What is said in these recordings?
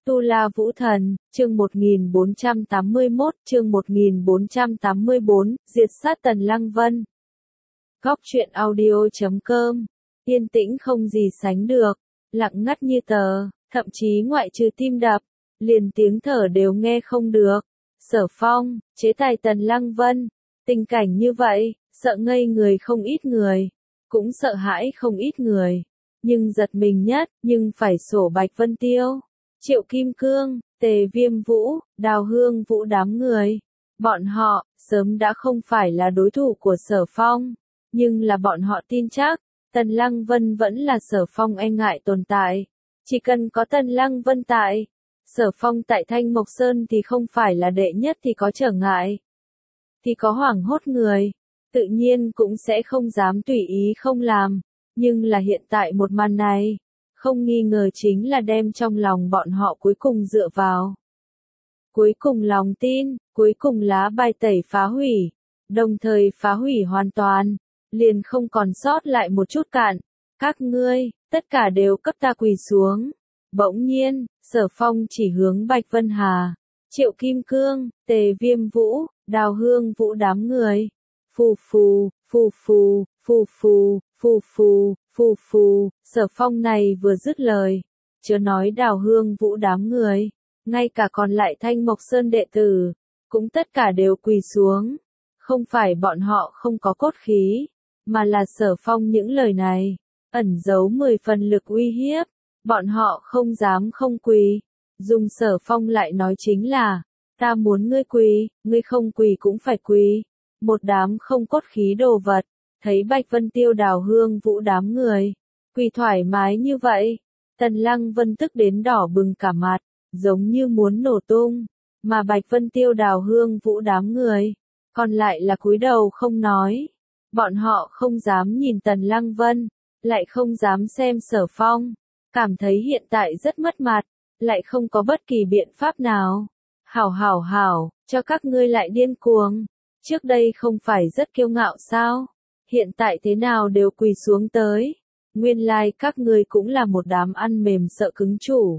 Tu La Vũ Thần, chương 1481, chương 1484, diệt sát Tần Lăng Vân. Góc truyện audio.com, yên tĩnh không gì sánh được, lặng ngắt như tờ, thậm chí ngoại trừ tim đập, liền tiếng thở đều nghe không được. Sở Phong, chế tài Tần Lăng Vân, tình cảnh như vậy, sợ ngây người không ít người, cũng sợ hãi không ít người, nhưng giật mình nhất, nhưng phải sổ Bạch Vân Tiêu, Triệu Kim Cương, Tề Viêm Vũ, Đào Hương Vũ đám người. Bọn họ, sớm đã không phải là đối thủ của Sở Phong, nhưng là bọn họ tin chắc, Tần Lăng Vân vẫn là Sở Phong e ngại tồn tại. Chỉ cần có Tần Lăng Vân tại, Sở Phong tại Thanh Mộc Sơn thì không phải là đệ nhất thì có trở ngại, thì có hoảng hốt người, tự nhiên cũng sẽ không dám tùy ý không làm. Nhưng là hiện tại một màn này, không nghi ngờ chính là đem trong lòng bọn họ cuối cùng dựa vào. Cuối cùng lòng tin, cuối cùng lá bài tẩy phá hủy, đồng thời phá hủy hoàn toàn, liền không còn sót lại một chút cạn. Các ngươi, tất cả đều cấp ta quỳ xuống. Bỗng nhiên, Sở Phong chỉ hướng Bạch Vân Hà, Triệu Kim Cương, Tề Viêm Vũ, Đào Hương Vũ đám người. Phù phù, phù phù, phù phù, phù phù, phù phù, Sở Phong này vừa dứt lời, chớ nói Đào Hương Vũ đám người, ngay cả còn lại Thanh Mộc Sơn đệ tử, cũng tất cả đều quỳ xuống. Không phải bọn họ không có cốt khí, mà là Sở Phong những lời này, ẩn giấu 10 phần lực uy hiếp, bọn họ không dám không quỳ. Dùng Sở Phong lại nói chính là, ta muốn ngươi quỳ, ngươi không quỳ cũng phải quỳ. Một đám không cốt khí đồ vật, thấy Bạch Vân Tiêu Đào Hương Vũ đám người, quỳ thoải mái như vậy, Tần Lăng Vân tức đến đỏ bừng cả mặt, giống như muốn nổ tung, mà Bạch Vân Tiêu Đào Hương Vũ đám người, còn lại là cúi đầu không nói. Bọn họ không dám nhìn Tần Lăng Vân, lại không dám xem Sở Phong, cảm thấy hiện tại rất mất mặt, lại không có bất kỳ biện pháp nào. Hảo, cho các ngươi lại điên cuồng. Trước đây không phải rất kiêu ngạo sao? Hiện tại thế nào đều quỳ xuống tới? Nguyên lai các ngươi cũng là một đám ăn mềm sợ cứng chủ.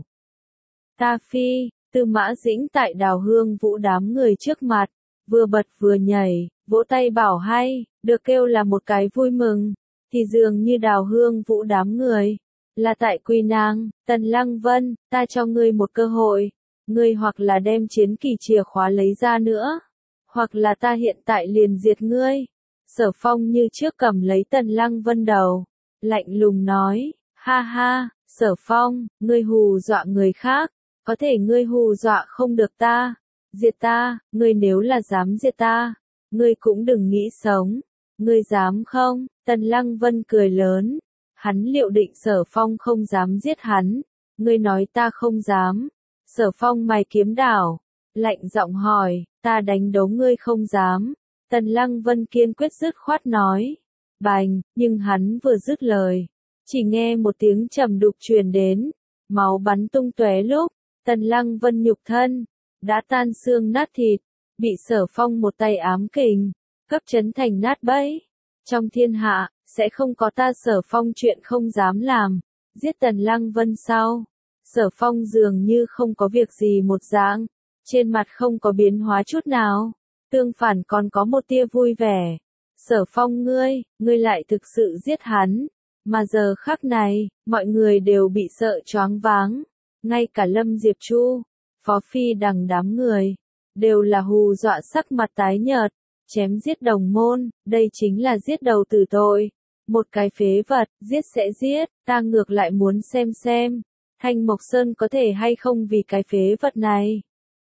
Ta phi, Tư Mã Dĩnh tại Đào Hương Vũ đám người trước mặt, vừa bật vừa nhảy, vỗ tay bảo hay, được kêu là một cái vui mừng, thì dường như Đào Hương Vũ đám người, là tại quy nàng, Tần Lăng Vân, ta cho ngươi một cơ hội, ngươi hoặc là đem chiến kỳ chìa khóa lấy ra nữa, hoặc là ta hiện tại liền diệt ngươi. Sở Phong như trước cầm lấy Tần Lăng Vân đầu, lạnh lùng nói, ha ha, Sở Phong, ngươi hù dọa người khác, có thể ngươi hù dọa không được ta, diệt ta, ngươi nếu là dám diệt ta, ngươi cũng đừng nghĩ sống, ngươi dám không? Tần Lăng Vân cười lớn, hắn liệu định Sở Phong không dám giết hắn, ngươi nói ta không dám. Sở Phong mày kiếm đảo, lạnh giọng hỏi, ta đánh đấu ngươi không dám. Tần Lăng Vân kiên quyết dứt khoát nói, bành, nhưng hắn vừa dứt lời, chỉ nghe một tiếng trầm đục truyền đến, máu bắn tung tóe lúc, Tần Lăng Vân nhục thân, đã tan xương nát thịt, bị Sở Phong một tay ám kình, cấp chấn thành nát bẫy. Trong thiên hạ, sẽ không có ta Sở Phong chuyện không dám làm, giết Tần Lăng Vân sao? Sở Phong dường như không có việc gì một dạng, trên mặt không có biến hóa chút nào, tương phản còn có một tia vui vẻ. Sở Phong ngươi lại thực sự giết hắn, mà giờ khắc này, mọi người đều bị sợ choáng váng, ngay cả Lâm Diệp Chu, Phó Phi Đằng đám người, đều là hù dọa sắc mặt tái nhợt, chém giết đồng môn, đây chính là giết đầu tử tội, một cái phế vật, giết sẽ giết, ta ngược lại muốn xem. Thanh Mộc Sơn có thể hay không vì cái phế vật này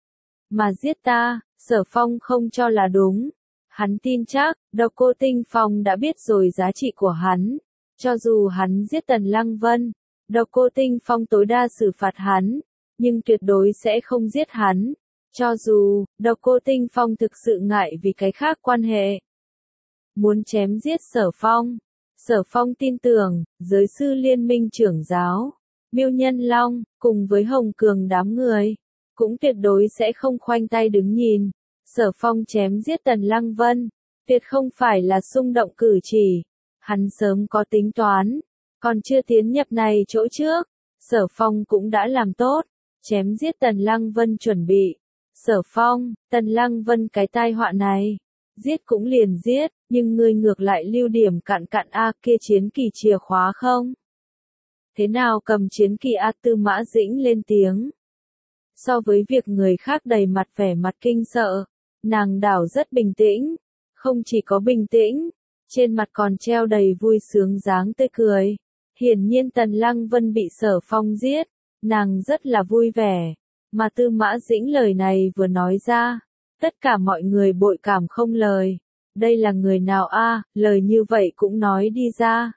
mà giết ta. Sở Phong không cho là đúng. Hắn tin chắc, Độc Cô Tinh Phong đã biết rồi giá trị của hắn. Cho dù hắn giết Tần Lăng Vân, Độc Cô Tinh Phong tối đa xử phạt hắn, nhưng tuyệt đối sẽ không giết hắn. Cho dù, Độc Cô Tinh Phong thực sự ngại vì cái khác quan hệ, muốn chém giết Sở Phong tin tưởng, giới sư liên minh trưởng giáo, Miêu Nhân Long, cùng với Hồng Cường đám người, cũng tuyệt đối sẽ không khoanh tay đứng nhìn. Sở Phong chém giết Tần Lăng Vân, tuyệt không phải là xung động cử chỉ. Hắn sớm có tính toán, còn chưa tiến nhập này chỗ trước, Sở Phong cũng đã làm tốt. chém giết Tần Lăng Vân chuẩn bị. Sở Phong, Tần Lăng Vân cái tai họa này, giết cũng liền giết, nhưng ngươi ngược lại lưu điểm cặn cặn a kia chiến kỳ chìa khóa không? Thế nào cầm chiến kỳ a? Tư Mã Dĩnh lên tiếng. So với việc người khác đầy mặt vẻ mặt kinh sợ, nàng đảo rất bình tĩnh, không chỉ có bình tĩnh, trên mặt còn treo đầy vui sướng dáng tươi cười. Hiển nhiên Tần Lăng Vân bị Sở Phong giết, nàng rất là vui vẻ, mà Tư Mã Dĩnh lời này vừa nói ra, tất cả mọi người bội cảm không lời. Đây là người nào a, lời như vậy cũng nói đi ra.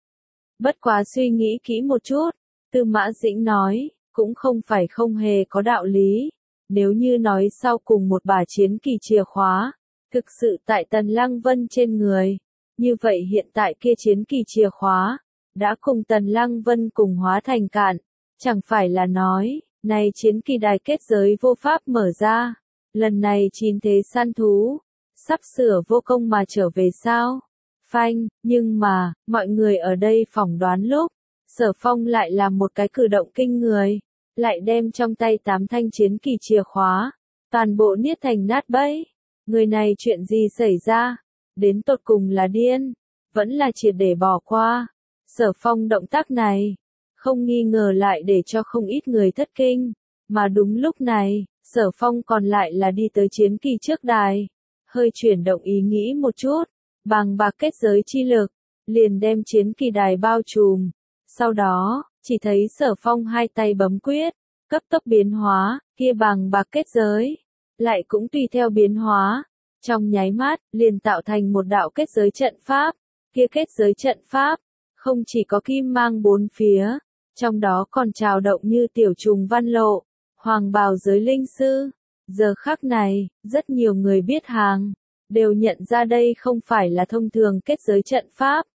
Bất quá suy nghĩ kỹ một chút, Tư Mã Dĩnh nói, cũng không phải không hề có đạo lý. Nếu như nói sau cùng một bả chiến kỳ chìa khóa, thực sự tại Tần Lăng Vân trên người, như vậy hiện tại kia chiến kỳ chìa khóa, đã cùng Tần Lăng Vân cùng hóa thành cạn, chẳng phải là nói, này chiến kỳ đài kết giới vô pháp mở ra, lần này 9 thế săn thú, sắp sửa vô công mà trở về sao? Phanh, nhưng mà, mọi người ở đây phỏng đoán lúc, Sở Phong lại làm một cái cử động kinh người, lại đem trong tay 8 thanh chiến kỳ chìa khóa, toàn bộ niết thành nát bấy. Người này chuyện gì xảy ra? Đến tột cùng là điên, vẫn là triệt để bỏ qua. Sở Phong động tác này, không nghi ngờ lại để cho không ít người thất kinh, mà đúng lúc này, Sở Phong còn lại là đi tới chiến kỳ trước đài, hơi chuyển động ý nghĩ một chút, bàng bạc kết giới chi lực, liền đem chiến kỳ đài bao trùm. Sau đó, chỉ thấy Sở Phong hai tay bấm quyết, cấp tốc biến hóa, kia bàng bạc kết giới, lại cũng tùy theo biến hóa, trong nháy mắt, liền tạo thành một đạo kết giới trận pháp, kia kết giới trận pháp, không chỉ có kim mang bốn phía, trong đó còn trào động như tiểu trùng văn lộ, hoàng bào giới linh sư. Giờ khắc này, rất nhiều người biết hàng, đều nhận ra đây không phải là thông thường kết giới trận pháp,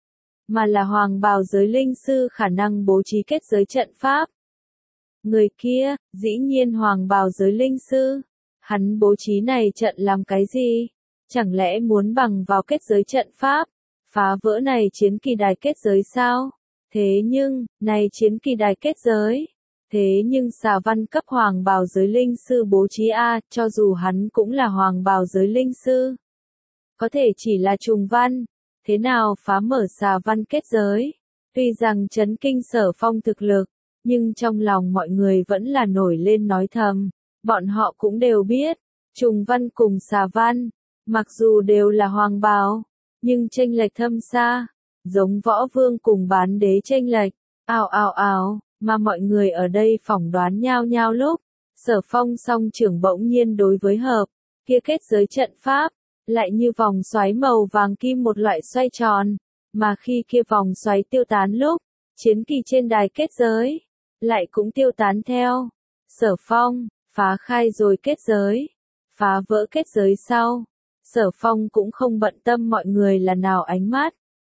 mà là hoàng bào giới linh sư khả năng bố trí kết giới trận pháp. Người kia, dĩ nhiên hoàng bào giới linh sư, hắn bố trí này trận làm cái gì? Chẳng lẽ muốn bằng vào kết giới trận pháp, phá vỡ này chiến kỳ đài kết giới sao? Thế nhưng, này chiến kỳ đài kết giới, thế nhưng xà văn cấp hoàng bào giới linh sư bố trí a, cho dù hắn cũng là hoàng bào giới linh sư, có thể chỉ là trùng văn, thế nào phá mở xà văn kết giới? Tuy rằng chấn kinh Sở Phong thực lực, nhưng trong lòng mọi người vẫn là nổi lên nói thầm, bọn họ cũng đều biết, trùng văn cùng xà văn, mặc dù đều là hoàng bào, nhưng chênh lệch thâm xa, giống võ vương cùng bán đế chênh lệch, ào, mà mọi người ở đây phỏng đoán nhau nhau lúc, Sở Phong song trưởng bỗng nhiên đối với hợp, kia kết giới trận pháp, lại như vòng xoáy màu vàng kim một loại xoay tròn, mà khi kia vòng xoáy tiêu tán lúc, chiến kỳ trên đài kết giới, lại cũng tiêu tán theo. Sở Phong, phá khai rồi kết giới, phá vỡ kết giới sau, Sở Phong cũng không bận tâm mọi người là nào ánh mắt,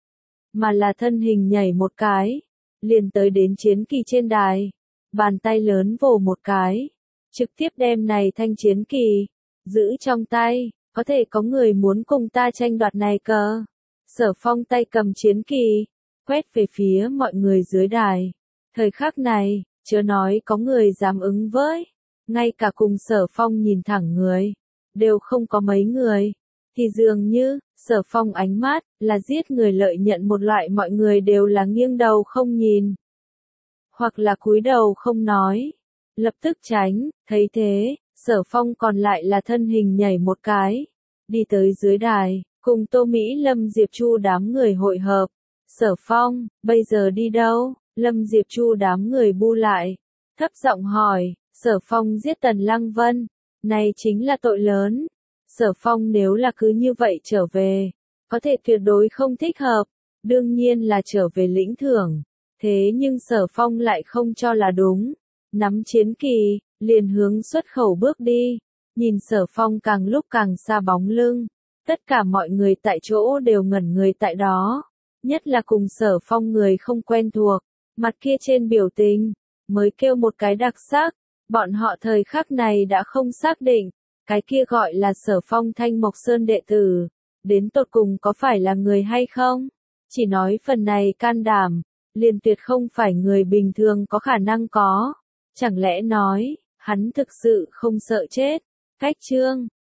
mà là thân hình nhảy một cái, liền tới đến chiến kỳ trên đài, bàn tay lớn vồ một cái, trực tiếp đem này thanh chiến kỳ, giữ trong tay, có thể có người muốn cùng ta tranh đoạt này cơ. Sở Phong tay cầm chiến kỳ, quét về phía mọi người dưới đài. Thời khắc này, chớ nói có người dám ứng với, ngay cả cùng Sở Phong nhìn thẳng người, đều không có mấy người, thì dường như, Sở Phong ánh mắt, là giết người lợi nhận một loại mọi người đều là nghiêng đầu không nhìn, hoặc là cúi đầu không nói, lập tức tránh, thấy thế, Sở Phong còn lại là thân hình nhảy một cái, đi tới dưới đài, cùng Tô Mỹ Lâm Diệp Chu đám người hội hợp. Sở Phong, bây giờ đi đâu? Lâm Diệp Chu đám người bu lại, thấp giọng hỏi. Sở Phong giết Tần Lăng Vân, này chính là tội lớn. Sở Phong nếu là cứ như vậy trở về, có thể tuyệt đối không thích hợp, đương nhiên là trở về lĩnh thưởng. Thế nhưng Sở Phong lại không cho là đúng, nắm chiến kỳ, liền hướng xuất khẩu bước đi, nhìn Sở Phong càng lúc càng xa bóng lưng, tất cả mọi người tại chỗ đều ngẩn người tại đó, nhất là cùng Sở Phong người không quen thuộc, mặt kia trên biểu tình, mới kêu một cái đặc sắc, bọn họ thời khắc này đã không xác định, cái kia gọi là Sở Phong Thanh Mộc Sơn đệ tử, đến tột cùng có phải là người hay không, chỉ nói phần này can đảm, liền tuyệt không phải người bình thường có khả năng có. Chẳng lẽ nói, hắn thực sự không sợ chết? Cách chương